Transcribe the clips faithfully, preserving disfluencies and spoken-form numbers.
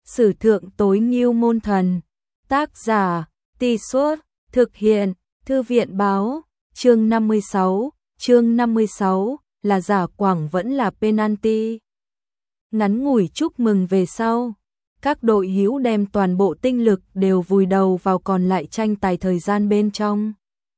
Sử thượng tối ngưu môn thần. Tác giả, Tì Suốt, thực hiện, Thư viện báo, chương năm mươi sáu, chương năm mươi sáu, là giả quảng vẫn là penalty. Ngắn ngủi chúc mừng về sau, các đội hữu đem toàn bộ tinh lực đều vùi đầu vào còn lại tranh tài thời gian bên trong.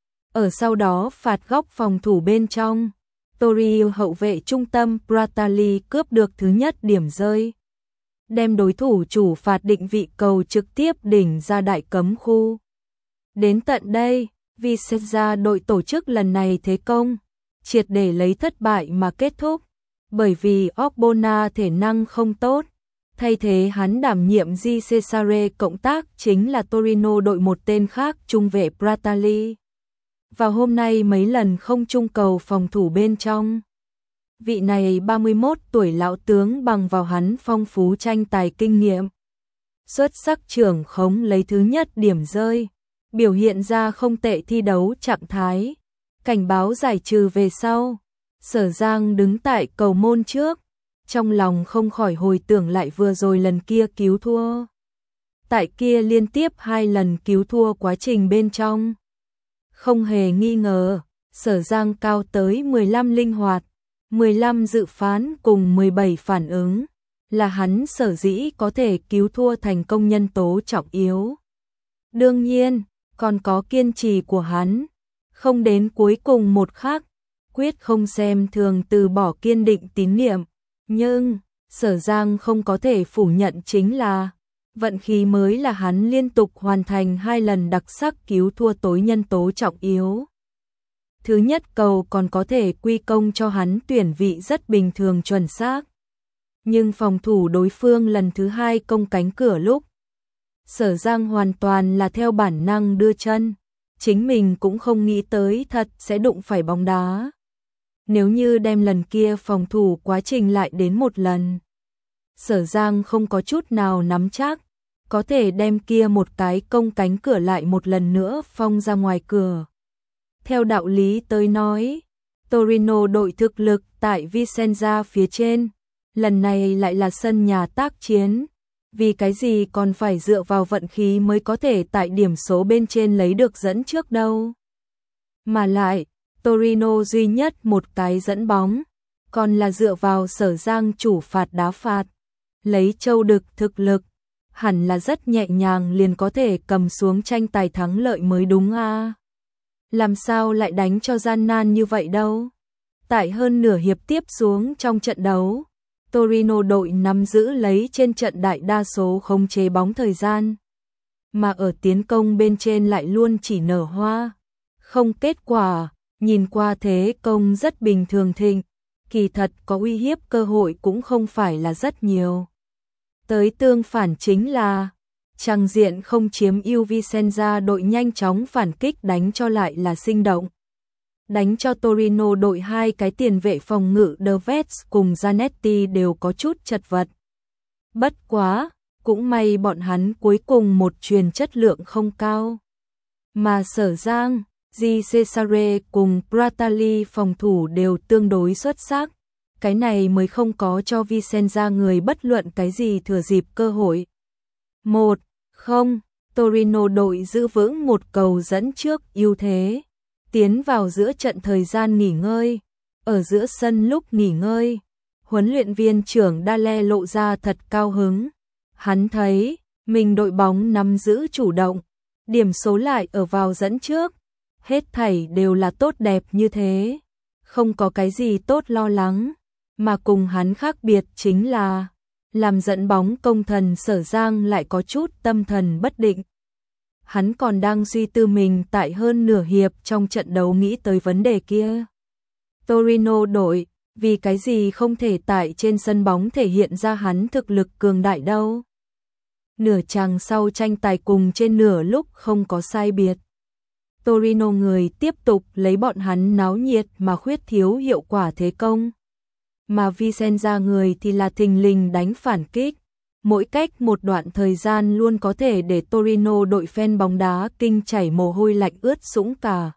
Ở sau đó phạt góc phòng thủ bên trong, Torino hậu vệ trung tâm Pratali cướp được thứ nhất điểm rơi, đem đối thủ chủ phạt định vị cầu trực tiếp đỉnh ra đại cấm khu. Đến tận đây, Vicenza đội tổ chức lần này thế công, triệt để lấy thất bại mà kết thúc, bởi vì Ogbonna thể năng không tốt, thay thế hắn đảm nhiệm Di Cesare cộng tác chính là Torino đội một tên khác trung vệ Pratali. Vào hôm nay mấy lần không trung cầu phòng thủ bên trong. Vị này ba mươi mốt tuổi lão tướng bằng vào hắn phong phú tranh tài kinh nghiệm. Xuất sắc trưởng khống lấy thứ nhất điểm rơi, biểu hiện ra không tệ thi đấu trạng thái. Cảnh báo giải trừ về sau, Sở Giang đứng tại cầu môn trước, trong lòng không khỏi hồi tưởng lại vừa rồi lần kia cứu thua. Tại kia liên tiếp hai lần cứu thua quá trình bên trong. Không hề nghi ngờ, Sở Giang cao tới mười lăm linh hoạt, mười lăm dự phán cùng mười bảy phản ứng, là hắn sở dĩ có thể cứu thua thành công nhân tố trọng yếu. Đương nhiên, còn có kiên trì của hắn, không đến cuối cùng một khắc, quyết không xem thường từ bỏ kiên định tín niệm, nhưng Sở Giang không có thể phủ nhận chính là vận khí mới là hắn liên tục hoàn thành hai lần đặc sắc cứu thua tối nhân tố trọng yếu. Thứ nhất cầu còn có thể quy công cho hắn tuyển vị rất bình thường chuẩn xác. Nhưng phòng thủ đối phương lần thứ hai công cánh cửa lúc, Sở Giang hoàn toàn là theo bản năng đưa chân, chính mình cũng không nghĩ tới thật sẽ đụng phải bóng đá. Nếu như đem lần kia phòng thủ quá trình lại đến một lần, Sở Giang không có chút nào nắm chắc có thể đem kia một cái công cánh cửa lại một lần nữa phong ra ngoài cửa. Theo đạo lý tới nói, Torino đội thực lực tại Vicenza phía trên, lần này lại là sân nhà tác chiến, vì cái gì còn phải dựa vào vận khí mới có thể tại điểm số bên trên lấy được dẫn trước đâu. Mà lại, Torino duy nhất một cái dẫn bóng, còn là dựa vào Sở Giang chủ phạt đá phạt, lấy châu đực thực lực, hẳn là rất nhẹ nhàng liền có thể cầm xuống tranh tài thắng lợi mới đúng a. À. Làm sao lại đánh cho gian nan như vậy đâu? Tại hơn nửa hiệp tiếp xuống trong trận đấu, Torino đội nắm giữ lấy trên trận đại đa số khống chế bóng thời gian, mà ở tiến công bên trên lại luôn chỉ nở hoa, không kết quả, nhìn qua thế công rất bình thường thịnh, kỳ thật có uy hiếp cơ hội cũng không phải là rất nhiều. Tới tương phản chính là trang diện không chiếm ưu Vicenza đội nhanh chóng phản kích đánh cho lại là sinh động. Đánh cho Torino đội hai cái tiền vệ phòng ngự Deves cùng Zanetti đều có chút chật vật. Bất quá, cũng may bọn hắn cuối cùng một truyền chất lượng không cao. Mà Sở Giang, Di Cesare cùng Pratali phòng thủ đều tương đối xuất sắc. Cái này mới không có cho Vicenza người bất luận cái gì thừa dịp cơ hội. một không, Torino đội giữ vững một cầu dẫn trước ưu thế, tiến vào giữa trận thời gian nghỉ ngơi. Ở giữa sân lúc nghỉ ngơi, huấn luyện viên trưởng Dale lộ ra thật cao hứng. Hắn thấy mình đội bóng nắm giữ chủ động, điểm số lại ở vào dẫn trước, hết thảy đều là tốt đẹp như thế, không có cái gì tốt lo lắng. Mà cùng hắn khác biệt chính là, làm dẫn bóng công thần Sở Giang lại có chút tâm thần bất định. Hắn còn đang suy tư mình tại hơn nửa hiệp trong trận đấu nghĩ tới vấn đề kia. Torino đội, vì cái gì không thể tại trên sân bóng thể hiện ra hắn thực lực cường đại đâu. Nửa chàng sau tranh tài cùng trên nửa lúc không có sai biệt. Torino người tiếp tục lấy bọn hắn náo nhiệt mà khuyết thiếu hiệu quả thế công. Mà Vicenza người thì là thình lình đánh phản kích, mỗi cách một đoạn thời gian luôn có thể để Torino đội fan bóng đá kinh chảy mồ hôi lạnh ướt sũng cả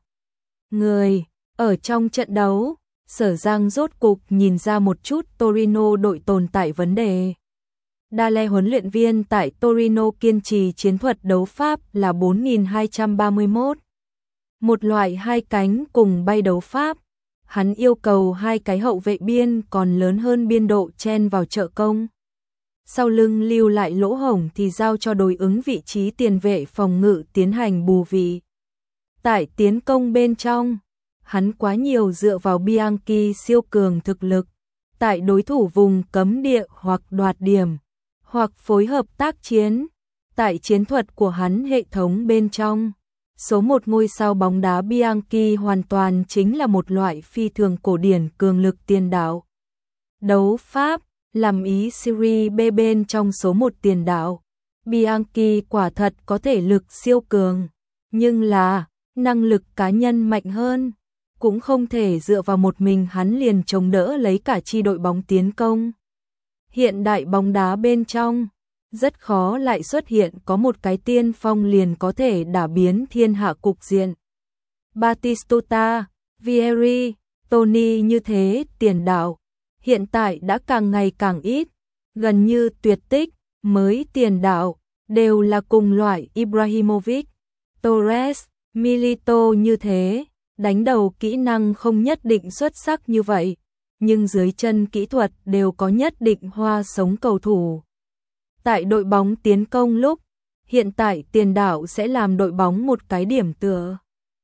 người. Ở trong trận đấu, Sở Giang rốt cục nhìn ra một chút Torino đội tồn tại vấn đề. Dale huấn luyện viên tại Torino kiên trì chiến thuật đấu pháp là bốn nghìn hai trăm ba mươi mốt. Một loại hai cánh cùng bay đấu pháp. Hắn yêu cầu hai cái hậu vệ biên còn lớn hơn biên độ chen vào trợ công. Sau lưng lưu lại lỗ hổng thì giao cho đối ứng vị trí tiền vệ phòng ngự tiến hành bù vị. Tại tiến công bên trong, hắn quá nhiều dựa vào Bianchi siêu cường thực lực. Tại đối thủ vùng cấm địa hoặc đoạt điểm, hoặc phối hợp tác chiến. Tại chiến thuật của hắn hệ thống bên trong, số một ngôi sao bóng đá Bianchi hoàn toàn chính là một loại phi thường cổ điển cường lực tiền đạo. Đấu pháp, làm ý Serie B bên trong số một tiền đạo. Bianchi quả thật có thể lực siêu cường, nhưng là năng lực cá nhân mạnh hơn. Cũng không thể dựa vào một mình hắn liền chống đỡ lấy cả chi đội bóng tiến công. Hiện đại bóng đá bên trong, rất khó lại xuất hiện có một cái tiên phong liền có thể đả biến thiên hạ cục diện. Batistuta, Vieri, Toni như thế tiền đạo, hiện tại đã càng ngày càng ít, gần như tuyệt tích, mới tiền đạo, đều là cùng loại Ibrahimovic, Torres, Milito như thế. Đánh đầu kỹ năng không nhất định xuất sắc như vậy, nhưng dưới chân kỹ thuật đều có nhất định hoa sống cầu thủ. Tại đội bóng tiến công lúc, hiện tại tiền đạo sẽ làm đội bóng một cái điểm tựa.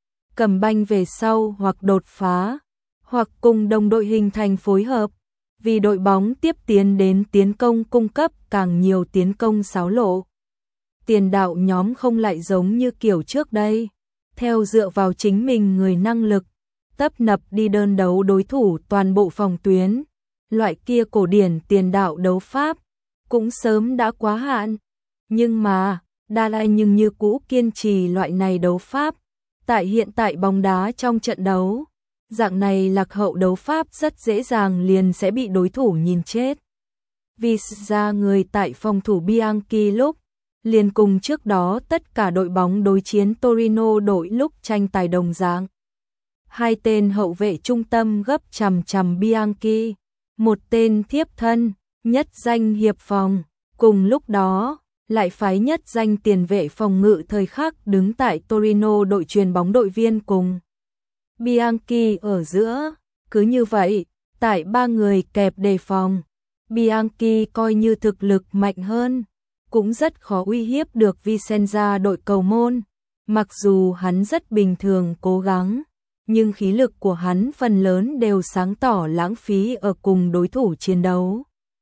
Cầm banh về sau hoặc đột phá, hoặc cùng đồng đội hình thành phối hợp, vì đội bóng tiếp tiến đến tiến công cung cấp càng nhiều tiến công xáo lộ. Tiền đạo nhóm không lại giống như kiểu trước đây. Theo dựa vào chính mình người năng lực, tấp nập đi đơn đấu đối thủ toàn bộ phòng tuyến, loại kia cổ điển tiền đạo đấu pháp, cũng sớm đã quá hạn. Nhưng mà, Dale nhưng như cũ kiên trì loại này đấu pháp, tại hiện tại bóng đá trong trận đấu, dạng này lạc hậu đấu pháp rất dễ dàng liền sẽ bị đối thủ nhìn chết. Vì ra người tại phòng thủ Bianchi lúc, liền cùng trước đó tất cả đội bóng đối chiến Torino đội lúc tranh tài đồng dạng. Hai tên hậu vệ trung tâm gấp chằm chằm Bianchi, một tên thiếp thân, nhất danh hiệp phòng, cùng lúc đó, lại phái nhất danh tiền vệ phòng ngự thời khắc đứng tại Torino đội chuyền bóng đội viên cùng. Bianchi ở giữa, cứ như vậy, tại ba người kẹp đề phòng, Bianchi coi như thực lực mạnh hơn. Cũng rất khó uy hiếp được Vicenza đội cầu môn, mặc dù hắn rất bình thường cố gắng, nhưng khí lực của hắn phần lớn đều sáng tỏ lãng phí ở cùng đối thủ chiến đấu.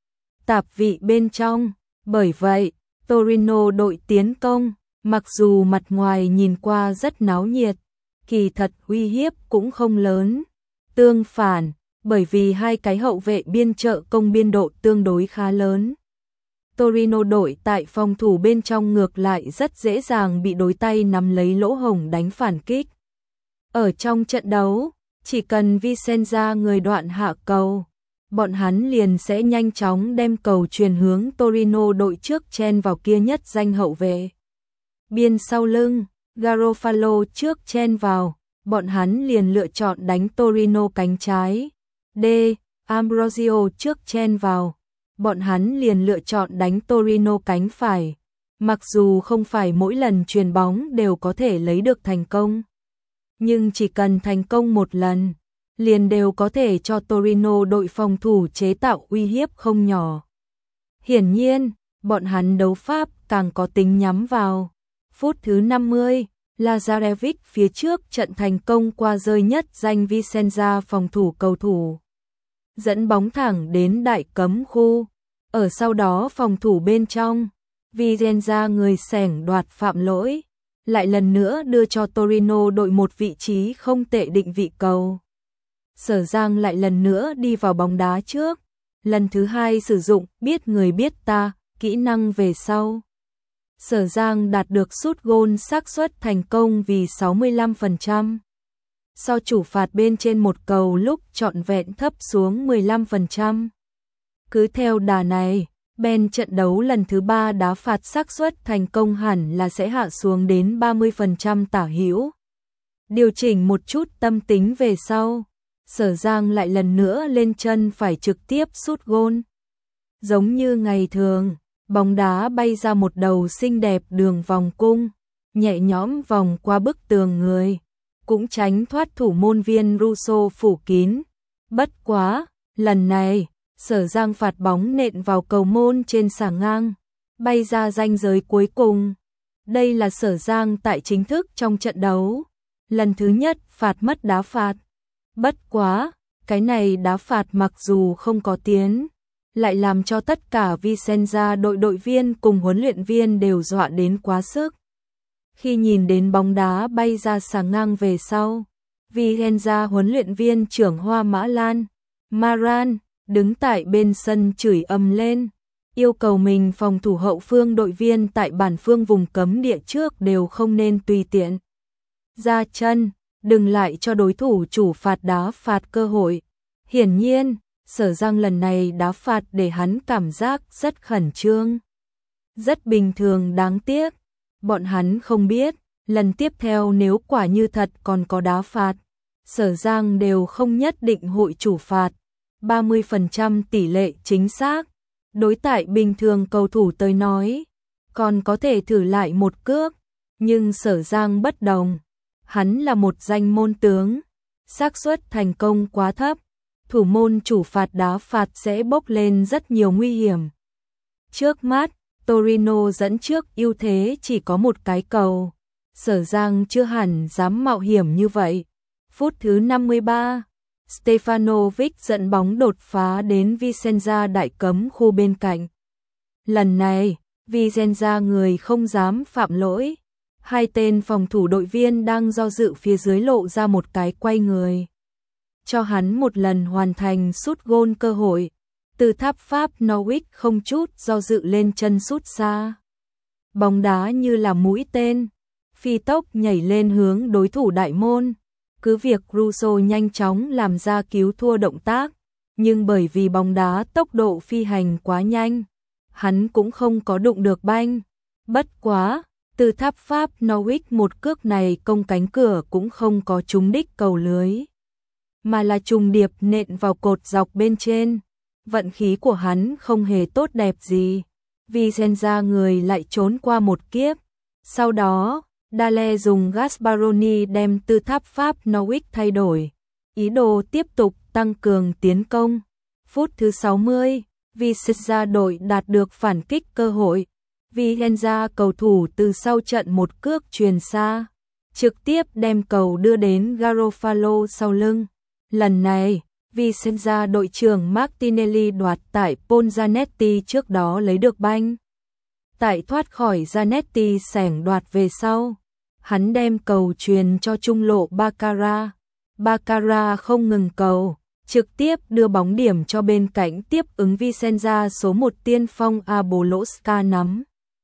Tạp vị bên trong, bởi vậy, Torino đội tiến công, mặc dù mặt ngoài nhìn qua rất náo nhiệt, kỳ thật uy hiếp cũng không lớn. Tương phản, bởi vì hai cái hậu vệ biên trợ công biên độ tương đối khá lớn. Torino đội tại phòng thủ bên trong ngược lại rất dễ dàng bị đối tay nắm lấy lỗ hổng đánh phản kích. Ở trong trận đấu, chỉ cần Vicenza người đoạn hạ cầu, bọn hắn liền sẽ nhanh chóng đem cầu truyền hướng Torino đội trước chen vào kia nhất danh hậu vệ. Biên sau lưng, Garofalo trước chen vào, bọn hắn liền lựa chọn đánh Torino cánh trái. D. Ambrosio trước chen vào. Bọn hắn liền lựa chọn đánh Torino cánh phải, mặc dù không phải mỗi lần chuyền bóng đều có thể lấy được thành công. Nhưng chỉ cần thành công một lần, liền đều có thể cho Torino đội phòng thủ chế tạo uy hiếp không nhỏ. Hiển nhiên, bọn hắn đấu pháp càng có tính nhắm vào. Phút thứ năm mươi, Lazarevic phía trước trận thành công qua rơi nhất danh Vicenza phòng thủ cầu thủ. Dẫn bóng thẳng đến đại cấm khu, ở sau đó phòng thủ bên trong, Vicenza người sẻng đoạt phạm lỗi, lại lần nữa đưa cho Torino đội một vị trí không tệ định vị cầu. Sở Giang lại lần nữa đi vào bóng đá trước, lần thứ hai sử dụng biết người biết ta, kỹ năng về sau. Sở Giang đạt được sút gôn xác suất thành công vì sáu mươi lăm phần trăm. Sau chủ phạt bên trên một cầu lúc trọn vẹn thấp xuống mười lăm phần trăm. Cứ theo đà này, Ben trận đấu lần thứ ba đá phạt xác suất thành công hẳn là sẽ hạ xuống đến ba mươi phần trăm tả hữu. Điều chỉnh một chút tâm tính về sau, Sở Giang lại lần nữa lên chân phải trực tiếp sút gôn. Giống như ngày thường, Bóng đá bay ra một đầu xinh đẹp đường vòng cung, nhẹ nhõm vòng qua bức tường người, cũng tránh thoát thủ môn viên Russo phủ kín. Bất quá, lần này, Sở Giang phạt bóng nện vào cầu môn trên xà ngang, bay ra ranh giới cuối cùng. Đây là Sở Giang tại chính thức trong trận đấu, lần thứ nhất phạt mất đá phạt. Bất quá, cái này đá phạt mặc dù không có tiến, lại làm cho tất cả Vicenza đội đội viên cùng huấn luyện viên đều dọa đến quá sức. Khi nhìn đến bóng đá bay ra xà ngang về sau, Vicenza huấn luyện viên trưởng Hoa Mã Lan, Maran, đứng tại bên sân chửi ầm lên, yêu cầu mình phòng thủ hậu phương đội viên tại bản phương vùng cấm địa trước đều không nên tùy tiện ra chân, đừng lại cho đối thủ chủ phạt đá phạt cơ hội. Hiển nhiên, Sở Giang lần này đá phạt để hắn cảm giác rất khẩn trương. Rất bình thường, đáng tiếc, bọn hắn không biết, lần tiếp theo nếu quả như thật còn có đá phạt, Sở Giang đều không nhất định hội chủ phạt. ba mươi phần trăm tỷ lệ chính xác, đối tại bình thường cầu thủ tới nói, còn có thể thử lại một cước, nhưng Sở Giang bất đồng, hắn là một danh môn tướng, xác suất thành công quá thấp, thủ môn chủ phạt đá phạt sẽ bốc lên rất nhiều nguy hiểm. Trước mắt, Torino dẫn trước ưu thế chỉ có một cái cầu, Sở Giang chưa hẳn dám mạo hiểm như vậy. Phút thứ năm mươi ba, Stefanovic dẫn bóng đột phá đến Vicenza đại cấm khu bên cạnh. Lần này, Vicenza người không dám phạm lỗi. Hai tên phòng thủ đội viên đang do dự phía dưới lộ ra một cái quay người, cho hắn một lần hoàn thành sút gôn cơ hội. Từ tháp Pháp Norwich không chút do dự lên chân sút xa. Bóng đá như là mũi tên, phi tốc nhảy lên hướng đối thủ đại môn. Cứ việc Russo nhanh chóng làm ra cứu thua động tác, nhưng bởi vì bóng đá tốc độ phi hành quá nhanh, hắn cũng không có đụng được banh. Bất quá, từ tháp Pháp Norwich một cước này công cánh cửa cũng không có trúng đích cầu lưới, mà là trùng điệp nện vào cột dọc bên trên. Vận khí của hắn không hề tốt đẹp gì, Vicenza người lại trốn qua một kiếp. Sau đó, Dale dùng Gasparoni đem tư tháp Pháp Norwich thay đổi, ý đồ tiếp tục tăng cường tiến công. Phút thứ sáu mươi, Vicenza đội đạt được phản kích cơ hội. Vicenza cầu thủ từ sau trận một cước chuyền xa, trực tiếp đem cầu đưa đến Garofalo sau lưng. Lần này, Vicenza đội trưởng Martinelli đoạt tại Paul Zanetti trước đó lấy được banh. Tại thoát khỏi Zanetti xẻng đoạt về sau, hắn đem cầu truyền cho trung lộ Baccara. Baccara không ngừng cầu, trực tiếp đưa bóng điểm cho bên cạnh tiếp ứng Vicenza số một tiên phong Aboloska nắm.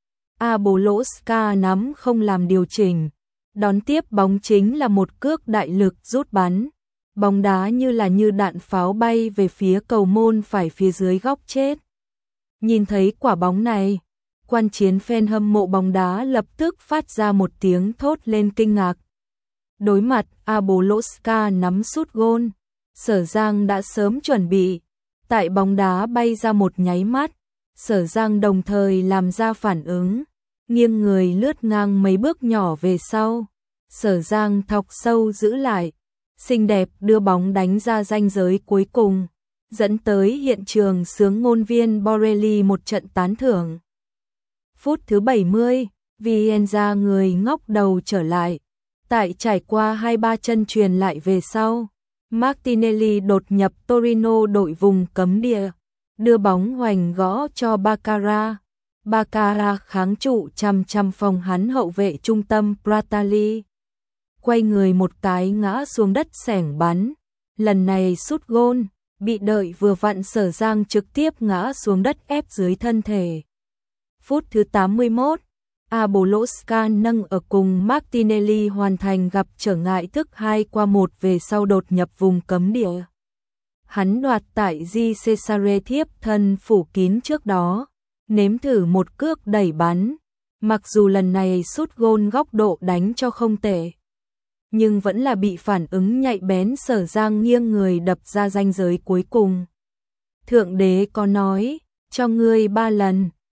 Aboloska nắm không làm điều chỉnh, đón tiếp bóng chính là một cước đại lực rút bắn. Bóng đá như là như đạn pháo bay về phía cầu môn phải phía dưới góc chết. Nhìn thấy quả bóng này, quan chiến fan hâm mộ bóng đá lập tức phát ra một tiếng thốt lên kinh ngạc. Đối mặt Aboloska nắm sút gôn, Sở Giang đã sớm chuẩn bị. Tại bóng đá bay ra một nháy mắt, Sở Giang đồng thời làm ra phản ứng, nghiêng người lướt ngang mấy bước nhỏ về sau. Sở Giang thọc sâu giữ lại, xinh đẹp đưa bóng đánh ra ranh giới cuối cùng, dẫn tới hiện trường xướng ngôn viên Borelli một trận tán thưởng. Phút thứ bảy mươi, Vicenza người ngóc đầu trở lại, tại trải qua hai ba chân truyền lại về sau, Martinelli đột nhập Torino đội vùng cấm địa, đưa bóng hoành gõ cho Baccara. Baccara kháng trụ chằm chằm phòng hắn hậu vệ trung tâm Pratali, quay người một cái ngã xuống đất xẻng bắn. Lần này sút gôn, bị đợi vừa vặn Sở Giang trực tiếp ngã xuống đất ép dưới thân thể. Phút thứ tám mươi mốt, Aboloska nâng ở cùng Martinelli hoàn thành gặp trở ngại thức hai qua một về sau đột nhập vùng cấm địa. Hắn đoạt tại Di Cesare thiếp thân phủ kín trước đó, nếm thử một cước đẩy bắn. Mặc dù lần này sút gôn góc độ đánh cho không tệ, nhưng vẫn là bị phản ứng nhạy bén Sở Giang nghiêng người đập ra ranh giới cuối cùng. Thượng đế có nói, cho ngươi ba lần,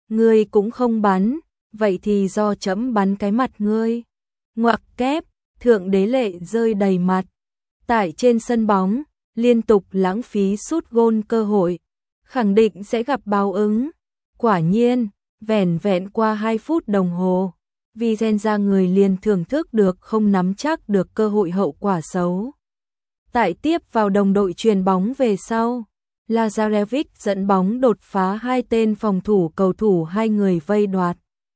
ngươi cũng không bắn, vậy thì do trẫm bắn cái mặt ngươi. Ngoặc kép, thượng đế lệ rơi đầy mặt. Tại trên sân bóng, liên tục lãng phí sút gôn cơ hội, khẳng định sẽ gặp báo ứng. Quả nhiên, vẻn vẹn qua hai phút đồng hồ, Vicenza người liền thưởng thức được không nắm chắc được cơ hội hậu quả xấu. Tại tiếp vào đồng đội truyền bóng về sau, Lazarevic dẫn bóng đột phá hai tên phòng thủ cầu thủ hai người vây đoạt.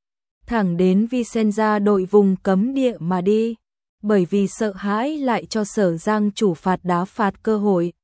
Thẳng đến Vicenza đội vùng cấm địa mà đi, bởi vì sợ hãi lại cho Sở Giang chủ phạt đá phạt cơ hội.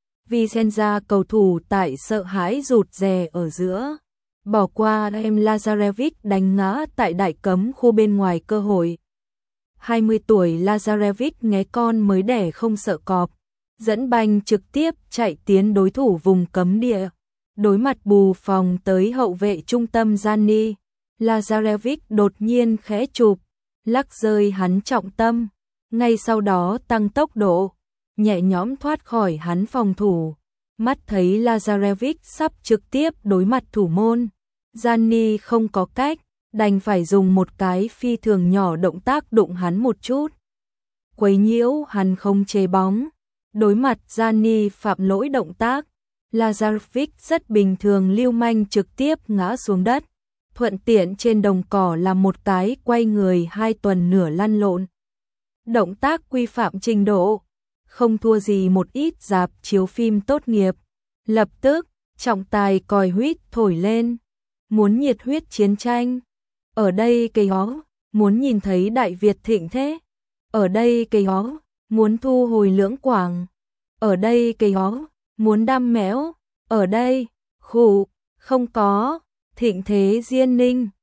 Vicenza cầu thủ tại sợ hãi rụt rè ở giữa, bỏ qua em Lazarevic đánh ngã tại đại cấm khu bên ngoài cơ hội. hai mươi tuổi Lazarevic nghé con mới đẻ không sợ cọp, dẫn banh trực tiếp chạy tiến đối thủ vùng cấm địa. Đối mặt bù phòng tới hậu vệ trung tâm Gianni, Lazarevic đột nhiên khẽ chụp, lắc rơi hắn trọng tâm, ngay sau đó tăng tốc độ, nhẹ nhõm thoát khỏi hắn phòng thủ. Mắt thấy Lazarevic sắp trực tiếp đối mặt thủ môn, Gianni không có cách, đành phải dùng một cái phi thường nhỏ động tác đụng hắn một chút, quấy nhiễu hắn không chế bóng. Đối mặt Gianni phạm lỗi động tác, Lazarevic rất bình thường lưu manh trực tiếp ngã xuống đất, thuận tiện trên đồng cỏ làm một cái quay người hai tuần nửa lăn lộn. Động tác quy phạm trình độ, không thua gì một ít rạp chiếu phim tốt nghiệp. Lập tức, trọng tài còi huýt thổi lên, muốn nhiệt huyết chiến tranh. Ở đây cây ó, muốn nhìn thấy Đại Việt thịnh thế. Ở đây cây ó, muốn thu hồi Lưỡng Quảng. Ở đây cây ó, muốn đam méo. Ở đây, khủ, không có, thịnh thế Diên Ninh.